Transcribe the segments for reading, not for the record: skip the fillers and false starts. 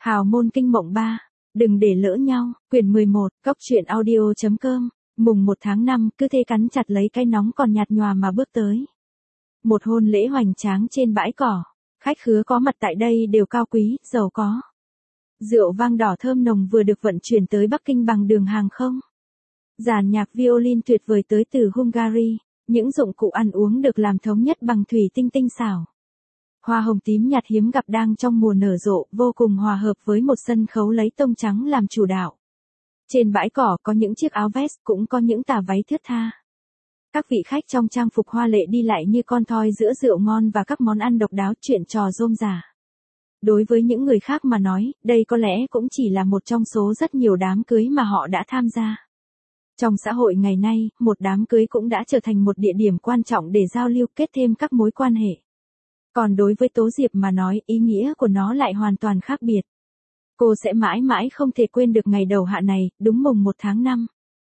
Hào môn kinh mộng 3. Đừng để lỡ nhau. Quyển 11. Cốc truyện audio.com. Mùng 1 tháng 5, cứ thế cắn chặt lấy cái nóng còn nhạt nhòa mà bước tới. Một hôn lễ hoành tráng trên bãi cỏ. Khách khứa có mặt tại đây đều cao quý, giàu có. Rượu vang đỏ thơm nồng vừa được vận chuyển tới Bắc Kinh bằng đường hàng không. Dàn nhạc violin tuyệt vời tới từ Hungary. Những dụng cụ ăn uống được làm thống nhất bằng thủy tinh tinh xảo. Hoa hồng tím nhạt hiếm gặp đang trong mùa nở rộ, vô cùng hòa hợp với một sân khấu lấy tông trắng làm chủ đạo. Trên bãi cỏ có những chiếc áo vest, cũng có những tà váy thướt tha. Các vị khách trong trang phục hoa lệ đi lại như con thoi giữa rượu ngon và các món ăn độc đáo, chuyện trò rôm rả. Đối với những người khác mà nói, đây có lẽ cũng chỉ là một trong số rất nhiều đám cưới mà họ đã tham gia. Trong xã hội ngày nay, một đám cưới cũng đã trở thành một địa điểm quan trọng để giao lưu, kết thêm các mối quan hệ. Còn đối với Tố Diệp mà nói, ý nghĩa của nó lại hoàn toàn khác biệt. Cô sẽ mãi mãi không thể quên được ngày đầu hạ này, đúng mùng 1 tháng 5.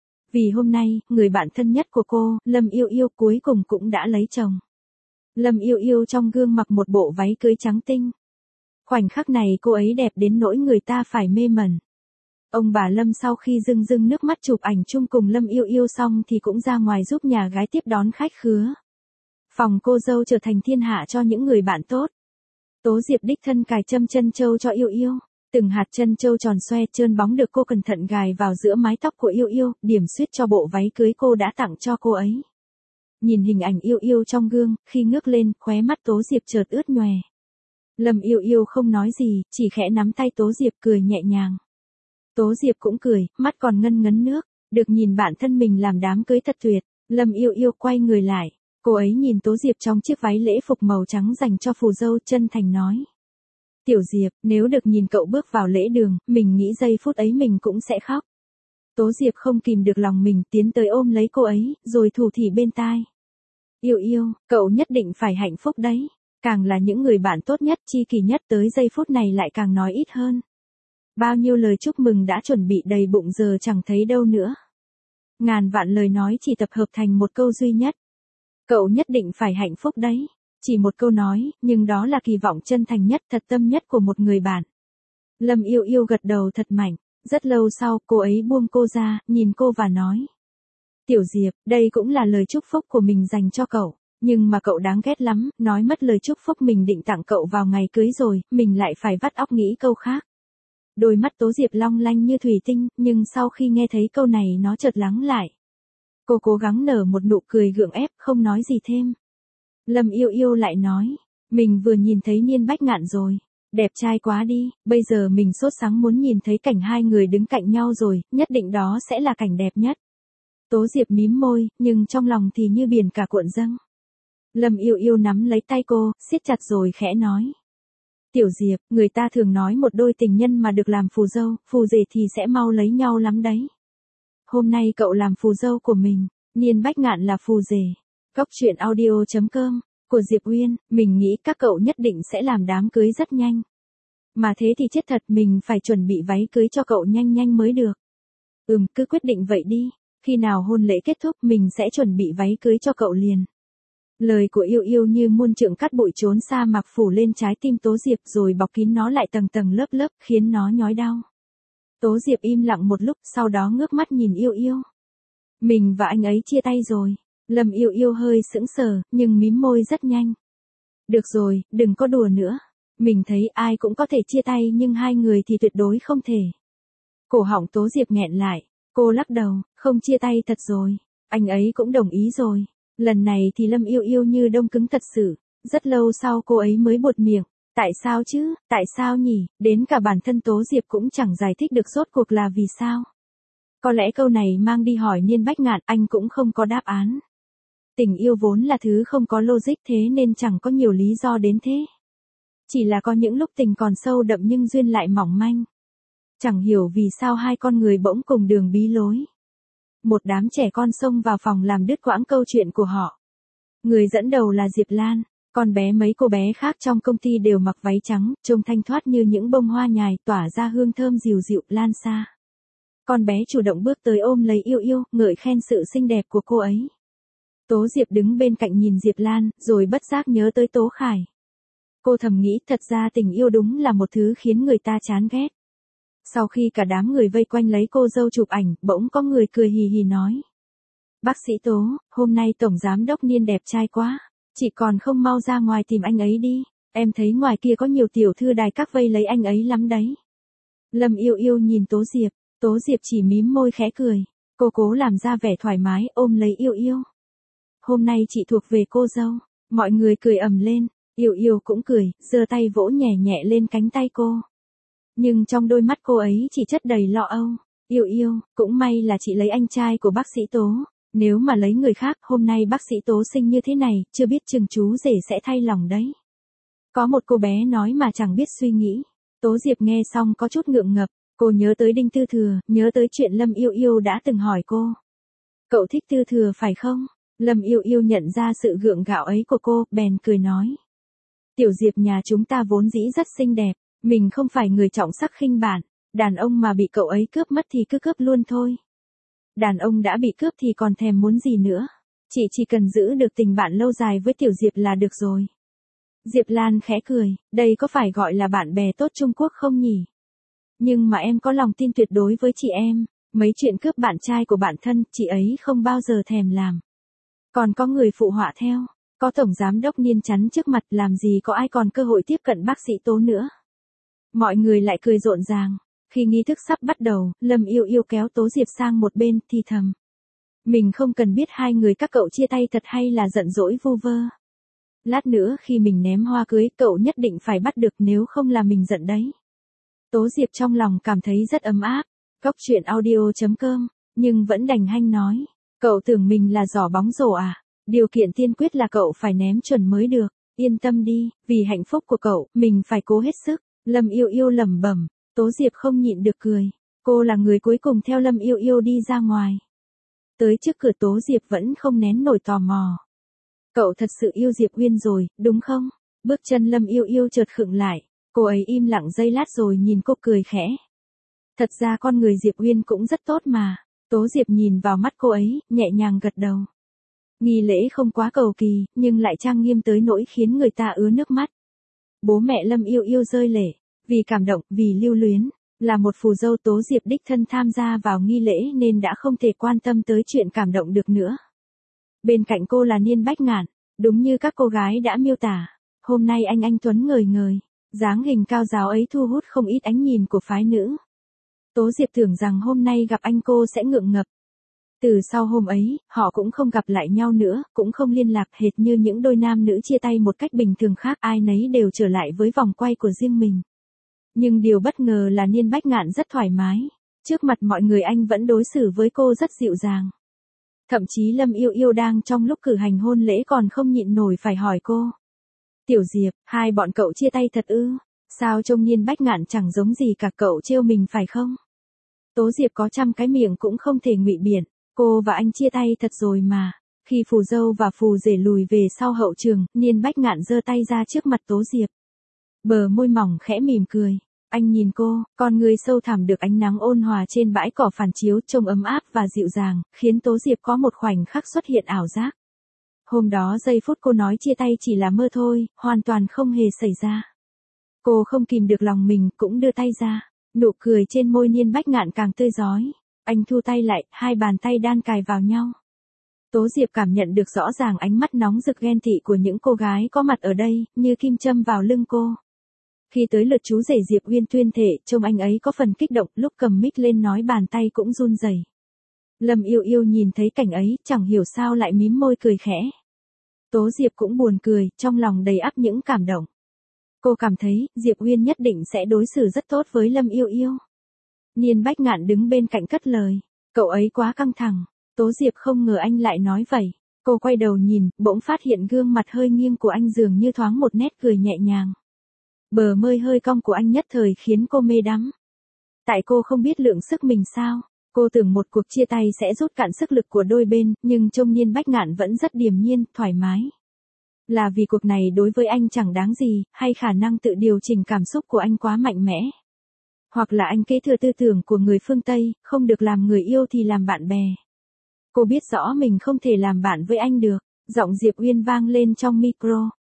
Vì hôm nay, người bạn thân nhất của cô, Lâm Yêu Yêu, cuối cùng cũng đã lấy chồng. Lâm Yêu Yêu trong gương mặc một bộ váy cưới trắng tinh. Khoảnh khắc này cô ấy đẹp đến nỗi người ta phải mê mẩn. Ông bà Lâm sau khi rưng rưng nước mắt chụp ảnh chung cùng Lâm Yêu Yêu xong thì cũng ra ngoài giúp nhà gái tiếp đón khách khứa. Phòng cô dâu trở thành thiên hạ cho những người bạn tốt. Tố Diệp đích thân cài châm chân châu cho Yêu Yêu. Từng hạt chân châu tròn xoe trơn bóng được cô cẩn thận gài vào giữa mái tóc của Yêu Yêu, điểm xuyết cho bộ váy cưới cô đã tặng cho cô ấy. Nhìn hình ảnh Yêu Yêu trong gương, khi ngước lên, khóe mắt Tố Diệp chợt ướt nhòe. Lâm Yêu Yêu không nói gì, chỉ khẽ nắm tay Tố Diệp cười nhẹ nhàng. Tố Diệp cũng cười, mắt còn ngân ngấn nước, được nhìn bản thân mình làm đám cưới thật tuyệt. Lâm Yêu Yêu quay người lại, cô ấy nhìn Tố Diệp trong chiếc váy lễ phục màu trắng dành cho phù dâu, chân thành nói. Tiểu Diệp, nếu được nhìn cậu bước vào lễ đường, mình nghĩ giây phút ấy mình cũng sẽ khóc. Tố Diệp không kìm được lòng mình, tiến tới ôm lấy cô ấy, rồi thủ thỉ bên tai. Yêu Yêu, cậu nhất định phải hạnh phúc đấy. Càng là những người bạn tốt nhất, tri kỷ nhất, tới giây phút này lại càng nói ít hơn. Bao nhiêu lời chúc mừng đã chuẩn bị đầy bụng giờ chẳng thấy đâu nữa. Ngàn vạn lời nói chỉ tập hợp thành một câu duy nhất. Cậu nhất định phải hạnh phúc đấy. Chỉ một câu nói, nhưng đó là kỳ vọng chân thành nhất, thật tâm nhất của một người bạn. Lâm Yêu Yêu gật đầu thật mạnh. Rất lâu sau, cô ấy buông cô ra, nhìn cô và nói. Tiểu Diệp, đây cũng là lời chúc phúc của mình dành cho cậu. Nhưng mà cậu đáng ghét lắm, nói mất lời chúc phúc mình định tặng cậu vào ngày cưới rồi, mình lại phải vắt óc nghĩ câu khác. Đôi mắt Tố Diệp long lanh như thủy tinh, nhưng sau khi nghe thấy câu này nó chợt lắng lại. Cô cố gắng nở một nụ cười gượng ép, không nói gì thêm. Lâm Yêu Yêu lại nói, mình vừa nhìn thấy Niên Bách Ngạn rồi, đẹp trai quá đi, bây giờ mình sốt sắng muốn nhìn thấy cảnh hai người đứng cạnh nhau rồi, nhất định đó sẽ là cảnh đẹp nhất. Tố Diệp mím môi, nhưng trong lòng thì như biển cả cuộn dâng. Lâm Yêu Yêu nắm lấy tay cô, siết chặt rồi khẽ nói. Tiểu Diệp, người ta thường nói một đôi tình nhân mà được làm phù dâu, phù rể thì sẽ mau lấy nhau lắm đấy. Hôm nay cậu làm phù dâu của mình, Niên Bách Ngạn là phù rể. Cốc truyện audio.com, của Diệp Uyên, mình nghĩ các cậu nhất định sẽ làm đám cưới rất nhanh. Mà thế thì chết thật, mình phải chuẩn bị váy cưới cho cậu nhanh nhanh mới được. Cứ quyết định vậy đi, khi nào hôn lễ kết thúc mình sẽ chuẩn bị váy cưới cho cậu liền. Lời của Yêu Yêu như muôn trượng cát bụi trốn sa mạc phủ lên trái tim Tố Diệp rồi bọc kín nó lại tầng tầng lớp lớp, khiến nó nhói đau. Tố Diệp im lặng một lúc, sau đó ngước mắt nhìn Yêu Yêu. Mình và anh ấy chia tay rồi. Lâm Yêu Yêu hơi sững sờ, nhưng mím môi rất nhanh. Được rồi, đừng có đùa nữa. Mình thấy ai cũng có thể chia tay nhưng hai người thì tuyệt đối không thể. Cổ họng Tố Diệp nghẹn lại, cô lắc đầu, không chia tay thật rồi. Anh ấy cũng đồng ý rồi. Lần này thì Lâm Yêu Yêu như đông cứng thật sự. Rất lâu sau cô ấy mới buột miệng. Tại sao chứ, tại sao nhỉ, đến cả bản thân Tố Diệp cũng chẳng giải thích được rốt cuộc là vì sao. Có lẽ câu này mang đi hỏi Niên Bách Ngạn, anh cũng không có đáp án. Tình yêu vốn là thứ không có logic, thế nên chẳng có nhiều lý do đến thế. Chỉ là có những lúc tình còn sâu đậm nhưng duyên lại mỏng manh. Chẳng hiểu vì sao hai con người bỗng cùng đường bí lối. Một đám trẻ con xông vào phòng làm đứt quãng câu chuyện của họ. Người dẫn đầu là Diệp Lan, còn mấy cô bé khác trong công ty đều mặc váy trắng, trông thanh thoát như những bông hoa nhài, tỏa ra hương thơm dịu dịu lan xa. Con bé chủ động bước tới ôm lấy Yêu Yêu, ngợi khen sự xinh đẹp của cô ấy. Tố Diệp đứng bên cạnh nhìn Diệp Lan, rồi bất giác nhớ tới Tố Khải. Cô thầm nghĩ thật ra tình yêu đúng là một thứ khiến người ta chán ghét. Sau khi cả đám người vây quanh lấy cô dâu chụp ảnh, bỗng có người cười hì hì nói. Bác sĩ Tố, hôm nay Tổng Giám Đốc Niên đẹp trai quá. Chị còn không mau ra ngoài tìm anh ấy đi. Em thấy ngoài kia có nhiều tiểu thư đài các vây lấy anh ấy lắm đấy. Lâm Yêu Yêu nhìn Tố Diệp. Tố Diệp chỉ mím môi khẽ cười. Cô cố làm ra vẻ thoải mái ôm lấy Yêu Yêu. Hôm nay chị thuộc về cô dâu. Mọi người cười ầm lên. Yêu Yêu cũng cười, giơ tay vỗ nhẹ nhẹ lên cánh tay cô. Nhưng trong đôi mắt cô ấy chỉ chất đầy lo âu. Yêu Yêu, cũng may là chị lấy anh trai của bác sĩ Tố. Nếu mà lấy người khác, hôm nay bác sĩ Tố sinh như thế này, chưa biết chừng chú rể sẽ thay lòng đấy. Có một cô bé nói mà chẳng biết suy nghĩ. Tố Diệp nghe xong có chút ngượng ngập. Cô nhớ tới Đinh Tư Thừa, nhớ tới chuyện Lâm Yêu Yêu đã từng hỏi cô. Cậu thích Tư Thừa phải không? Lâm Yêu Yêu nhận ra sự gượng gạo ấy của cô, bèn cười nói. Tiểu Diệp nhà chúng ta vốn dĩ rất xinh đẹp, mình không phải người trọng sắc khinh bản, đàn ông mà bị cậu ấy cướp mất thì cứ cướp luôn thôi. Đàn ông đã bị cướp thì còn thèm muốn gì nữa. Chị chỉ cần giữ được tình bạn lâu dài với Tiểu Diệp là được rồi. Diệp Lan khẽ cười, đây có phải gọi là bạn bè tốt Trung Quốc không nhỉ? Nhưng mà em có lòng tin tuyệt đối với chị em, mấy chuyện cướp bạn trai của bạn thân, chị ấy không bao giờ thèm làm. Còn có người phụ họa theo, có Tổng Giám Đốc Niên chắn trước mặt làm gì có ai còn cơ hội tiếp cận bác sĩ Tố nữa. Mọi người lại cười rộn ràng. Khi nghi thức sắp bắt đầu, Lâm Yêu Yêu kéo Tố Diệp sang một bên, thì thầm. Mình không cần biết hai người các cậu chia tay thật hay là giận dỗi vu vơ. Lát nữa khi mình ném hoa cưới, cậu nhất định phải bắt được nếu không là mình giận đấy. Tố Diệp trong lòng cảm thấy rất ấm áp. Cóc truyện audio.com, nhưng vẫn đành hanh nói. Cậu tưởng mình là giỏ bóng rổ à? Điều kiện tiên quyết là cậu phải ném chuẩn mới được. Yên tâm đi, vì hạnh phúc của cậu, mình phải cố hết sức. Lâm Yêu Yêu lẩm bẩm. Tố Diệp không nhịn được cười. Cô là người cuối cùng theo Lâm Yêu Yêu đi ra ngoài. Tới trước cửa Tố Diệp vẫn không nén nổi tò mò. Cậu thật sự yêu Diệp Uyên rồi, đúng không? Bước chân Lâm Yêu Yêu chợt khựng lại. Cô ấy im lặng giây lát rồi nhìn cô cười khẽ. Thật ra con người Diệp Uyên cũng rất tốt mà. Tố Diệp nhìn vào mắt cô ấy, nhẹ nhàng gật đầu. Nghi lễ không quá cầu kỳ, nhưng lại trang nghiêm tới nỗi khiến người ta ứa nước mắt. Bố mẹ Lâm Yêu Yêu rơi lệ. Vì cảm động, vì lưu luyến, là một phù dâu Tố Diệp đích thân tham gia vào nghi lễ nên đã không thể quan tâm tới chuyện cảm động được nữa. Bên cạnh cô là Niên Bách Ngạn, đúng như các cô gái đã miêu tả. Hôm nay anh tuấn ngời ngời, dáng hình cao giáo ấy thu hút không ít ánh nhìn của phái nữ. Tố Diệp tưởng rằng hôm nay gặp anh cô sẽ ngượng ngập. Từ sau hôm ấy, họ cũng không gặp lại nhau nữa, cũng không liên lạc hệt như những đôi nam nữ chia tay một cách bình thường khác, ai nấy đều trở lại với vòng quay của riêng mình. Nhưng điều bất ngờ là Niên Bách Ngạn rất thoải mái. Trước mặt mọi người anh vẫn đối xử với cô rất dịu dàng. Thậm chí Lâm Yêu Yêu đang trong lúc cử hành hôn lễ còn không nhịn nổi phải hỏi cô. Tiểu Diệp, hai bọn cậu chia tay thật ư? Sao trông Niên Bách Ngạn chẳng giống gì cả, cậu trêu mình phải không? Tố Diệp có trăm cái miệng cũng không thể ngụy biện. Cô và anh chia tay thật rồi mà. Khi phù dâu và phù rể lùi về sau hậu trường, Niên Bách Ngạn giơ tay ra trước mặt Tố Diệp. Bờ môi mỏng khẽ mỉm cười. Anh nhìn cô, con người sâu thẳm được ánh nắng ôn hòa trên bãi cỏ phản chiếu trông ấm áp và dịu dàng, khiến Tố Diệp có một khoảnh khắc xuất hiện ảo giác. Hôm đó giây phút cô nói chia tay chỉ là mơ thôi, hoàn toàn không hề xảy ra. Cô không kìm được lòng mình, cũng đưa tay ra. Nụ cười trên môi Niên Bách Ngạn càng tươi rói. Anh thu tay lại, hai bàn tay đan cài vào nhau. Tố Diệp cảm nhận được rõ ràng ánh mắt nóng rực ghen tị của những cô gái có mặt ở đây, như kim châm vào lưng cô. Khi tới lượt chú rể Diệp Uyên tuyên thệ, trông anh ấy có phần kích động, lúc cầm mic lên nói bàn tay cũng run rẩy. Lâm Yêu Yêu nhìn thấy cảnh ấy, chẳng hiểu sao lại mím môi cười khẽ. Tố Diệp cũng buồn cười, trong lòng đầy ắp những cảm động. Cô cảm thấy, Diệp Uyên nhất định sẽ đối xử rất tốt với Lâm Yêu Yêu. Niên Bách Ngạn đứng bên cạnh cất lời. Cậu ấy quá căng thẳng. Tố Diệp không ngờ anh lại nói vậy. Cô quay đầu nhìn, bỗng phát hiện gương mặt hơi nghiêng của anh dường như thoáng một nét cười nhẹ nhàng. Bờ môi hơi cong của anh nhất thời khiến cô mê đắm. Tại cô không biết lượng sức mình sao. Cô tưởng một cuộc chia tay sẽ rút cạn sức lực của đôi bên, nhưng trông Niên Bách Ngạn vẫn rất điềm nhiên, thoải mái. Là vì cuộc này đối với anh chẳng đáng gì, hay khả năng tự điều chỉnh cảm xúc của anh quá mạnh mẽ. Hoặc là anh kế thừa tư tưởng của người phương Tây, không được làm người yêu thì làm bạn bè. Cô biết rõ mình không thể làm bạn với anh được. Giọng Diệp Uyên vang lên trong micro.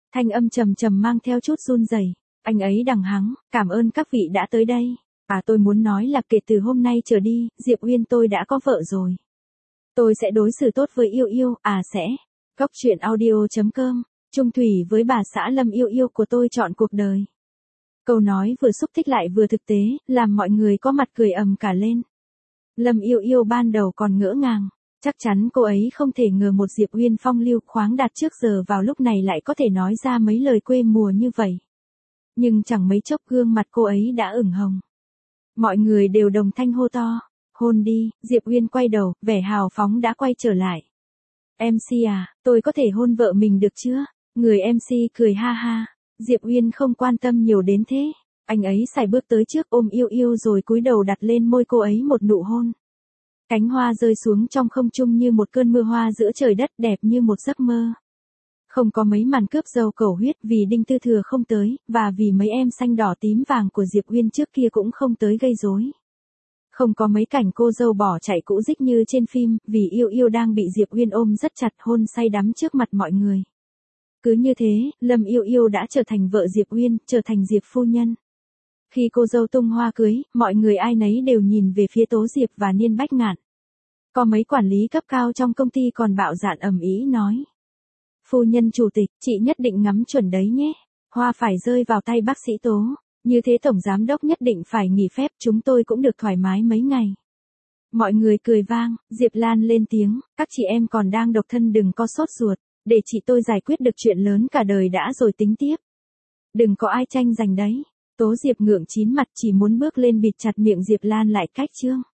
Thanh âm trầm trầm mang theo chút run rẩy. Anh ấy đằng hắng, cảm ơn các vị đã tới đây. Tôi muốn nói là kể từ hôm nay trở đi, Diệp Uyên tôi đã có vợ rồi. Tôi sẽ đối xử tốt với Yêu Yêu, sẽ. Cốc truyện audio.com, chung thủy với bà xã Lâm Yêu Yêu của tôi chọn cuộc đời. Câu nói vừa xúc tích lại vừa thực tế, làm mọi người có mặt cười ầm cả lên. Lâm Yêu Yêu ban đầu còn ngỡ ngàng, chắc chắn cô ấy không thể ngờ một Diệp Uyên phong lưu khoáng đạt trước giờ vào lúc này lại có thể nói ra mấy lời quê mùa như vậy. Nhưng chẳng mấy chốc gương mặt cô ấy đã ửng hồng. Mọi người đều đồng thanh hô to, hôn đi. Diệp Uyên quay đầu, vẻ hào phóng đã quay trở lại. MC tôi có thể hôn vợ mình được chưa? Người MC cười ha ha. Diệp Uyên không quan tâm nhiều đến thế. Anh ấy sải bước tới trước ôm Yêu Yêu rồi cúi đầu đặt lên môi cô ấy một nụ hôn. Cánh hoa rơi xuống trong không trung như một cơn mưa hoa giữa trời đất, đẹp như một giấc mơ. Không có mấy màn cướp dâu cầu huyết vì Đinh Tư Thừa không tới, và vì mấy em xanh đỏ tím vàng của Diệp Uyên trước kia cũng không tới gây rối. Không có mấy cảnh cô dâu bỏ chạy cũ dích như trên phim, vì Yêu Yêu đang bị Diệp Uyên ôm rất chặt, hôn say đắm trước mặt mọi người. Cứ như thế, Lâm Yêu Yêu đã trở thành vợ Diệp Uyên, trở thành Diệp phu nhân. Khi cô dâu tung hoa cưới, mọi người ai nấy đều nhìn về phía Tố Diệp và Niên Bách Ngạn. Có mấy quản lý cấp cao trong công ty còn bạo dạn ầm ĩ nói. Phu nhân chủ tịch, chị nhất định ngắm chuẩn đấy nhé. Hoa phải rơi vào tay bác sĩ Tố. Như thế tổng giám đốc nhất định phải nghỉ phép, chúng tôi cũng được thoải mái mấy ngày. Mọi người cười vang, Diệp Lan lên tiếng, các chị em còn đang độc thân đừng có sốt ruột, để chị tôi giải quyết được chuyện lớn cả đời đã rồi tính tiếp. Đừng có ai tranh giành đấy. Tố Diệp ngượng chín mặt chỉ muốn bước lên bịt chặt miệng Diệp Lan lại cách chương.